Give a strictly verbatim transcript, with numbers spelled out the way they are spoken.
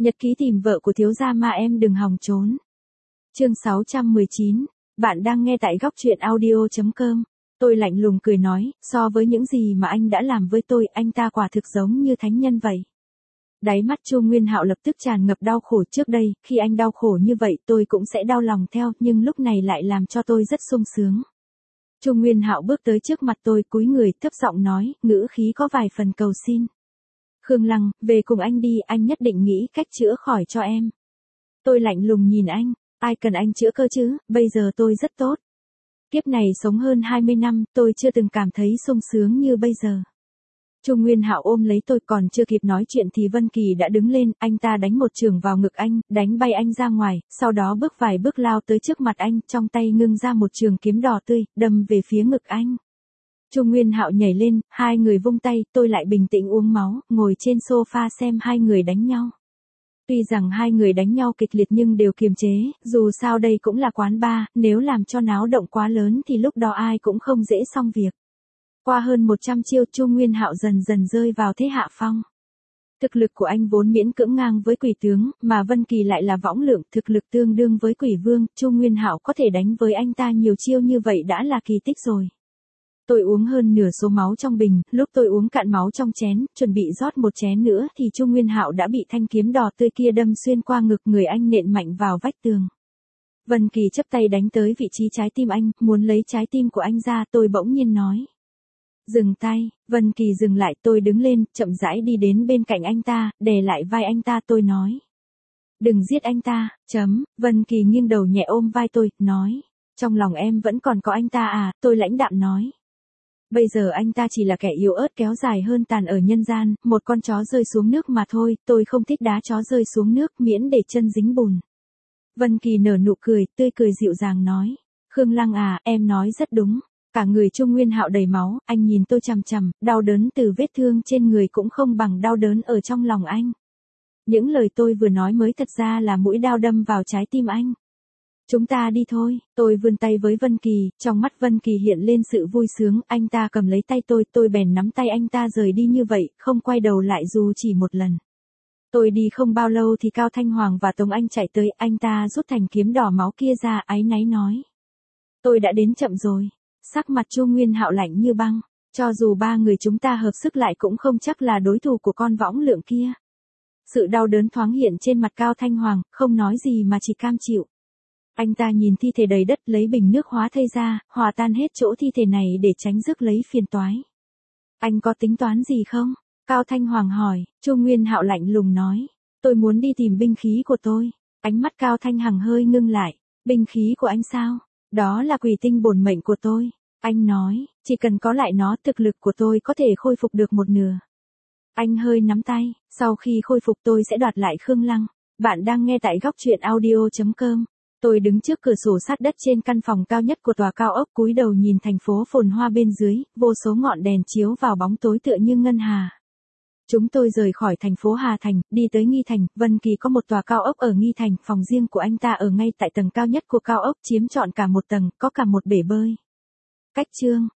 Nhật ký tìm vợ của thiếu gia mà em đừng hòng trốn. Chương sáu trăm mười chín, bạn đang nghe tại góc truyện audio chấm com. Tôi lạnh lùng cười nói, so với những gì mà anh đã làm với tôi, anh ta quả thực giống như thánh nhân vậy. Đáy mắt Chu Nguyên Hạo lập tức tràn ngập đau khổ. Trước đây, khi anh đau khổ như vậy tôi cũng sẽ đau lòng theo, nhưng lúc này lại làm cho tôi rất sung sướng. Chu Nguyên Hạo bước tới trước mặt tôi, cúi người, thấp giọng nói, ngữ khí có vài phần cầu xin. Khương Lăng, về cùng anh đi, anh nhất định nghĩ cách chữa khỏi cho em. Tôi lạnh lùng nhìn anh, ai cần anh chữa cơ chứ, bây giờ tôi rất tốt. Kiếp này sống hơn hai mươi năm, tôi chưa từng cảm thấy sung sướng như bây giờ. Chu Nguyên Hạo ôm lấy tôi, còn chưa kịp nói chuyện thì Vân Kỳ đã đứng lên, anh ta đánh một chưởng vào ngực anh, đánh bay anh ra ngoài, sau đó bước vài bước lao tới trước mặt anh, trong tay ngưng ra một trường kiếm đỏ tươi, đâm về phía ngực anh. Chu Nguyên Hạo nhảy lên, hai người vung tay, tôi lại bình tĩnh uống máu, ngồi trên sofa xem hai người đánh nhau. Tuy rằng hai người đánh nhau kịch liệt nhưng đều kiềm chế, dù sao đây cũng là quán bar, nếu làm cho náo động quá lớn thì lúc đó ai cũng không dễ xong việc. Qua hơn một trăm chiêu, Chu Nguyên Hạo dần dần rơi vào thế hạ phong. Thực lực của anh vốn miễn cưỡng ngang với quỷ tướng, mà Vân Kỳ lại là võng lượng, thực lực tương đương với quỷ vương, Chu Nguyên Hạo có thể đánh với anh ta nhiều chiêu như vậy đã là kỳ tích rồi. Tôi uống hơn nửa số máu trong bình, lúc tôi uống cạn máu trong chén, chuẩn bị rót một chén nữa thì Chu Nguyên Hạo đã bị thanh kiếm đỏ tươi kia đâm xuyên qua ngực, người anh nện mạnh vào vách tường. Vân Kỳ chắp tay đánh tới vị trí trái tim anh, muốn lấy trái tim của anh ra, tôi bỗng nhiên nói. Dừng tay, Vân Kỳ dừng lại, tôi đứng lên, chậm rãi đi đến bên cạnh anh ta, đè lại vai anh ta, tôi nói. Đừng giết anh ta, chấm, Vân Kỳ nghiêng đầu nhẹ ôm vai tôi, nói. Trong lòng em vẫn còn có anh ta à, tôi lãnh đạm nói. Bây giờ anh ta chỉ là kẻ yếu ớt kéo dài hơn tàn ở nhân gian, một con chó rơi xuống nước mà thôi, tôi không thích đá chó rơi xuống nước, miễn để chân dính bùn. Vân Kỳ nở nụ cười, tươi cười dịu dàng nói. Khương Lăng à, em nói rất đúng. Cả người Chu Nguyên Hạo đầy máu, anh nhìn tôi chằm chằm, đau đớn từ vết thương trên người cũng không bằng đau đớn ở trong lòng anh. Những lời tôi vừa nói mới thật ra là mũi dao đâm vào trái tim anh. Chúng ta đi thôi, tôi vươn tay với Vân Kỳ, trong mắt Vân Kỳ hiện lên sự vui sướng, anh ta cầm lấy tay tôi, tôi bèn nắm tay anh ta rời đi như vậy, không quay đầu lại dù chỉ một lần. Tôi đi không bao lâu thì Cao Thanh Hoàng và Tống Anh chạy tới, anh ta rút thanh kiếm đỏ máu kia ra, áy náy nói. Tôi đã đến chậm rồi. Sắc mặt Chu Nguyên Hạo lạnh như băng, cho dù ba người chúng ta hợp sức lại cũng không chắc là đối thủ của con võng lượng kia. Sự đau đớn thoáng hiện trên mặt Cao Thanh Hoàng, không nói gì mà chỉ cam chịu. Anh ta nhìn thi thể đầy đất, lấy bình nước hóa thây ra, hòa tan hết chỗ thi thể này để tránh rước lấy phiền toái. Anh có tính toán gì không? Cao Thanh Hoàng hỏi. Chu Nguyên Hạo lạnh lùng nói. Tôi muốn đi tìm binh khí của tôi. Ánh mắt Cao Thanh Hằng hơi ngưng lại. Binh khí của anh sao? Đó là quỷ tinh bổn mệnh của tôi. Anh nói, chỉ cần có lại nó, thực lực của tôi có thể khôi phục được một nửa. Anh hơi nắm tay, sau khi khôi phục tôi sẽ đoạt lại Khương Lăng. Bạn đang nghe tại góc truyện audio chấm com. Tôi đứng trước cửa sổ sát đất trên căn phòng cao nhất của tòa cao ốc, cúi đầu nhìn thành phố phồn hoa bên dưới, vô số ngọn đèn chiếu vào bóng tối tựa như ngân hà. Chúng tôi rời khỏi thành phố Hà Thành, đi tới Nghi Thành, Vân Kỳ có một tòa cao ốc ở Nghi Thành, phòng riêng của anh ta ở ngay tại tầng cao nhất của cao ốc, chiếm trọn cả một tầng, có cả một bể bơi. Cách chương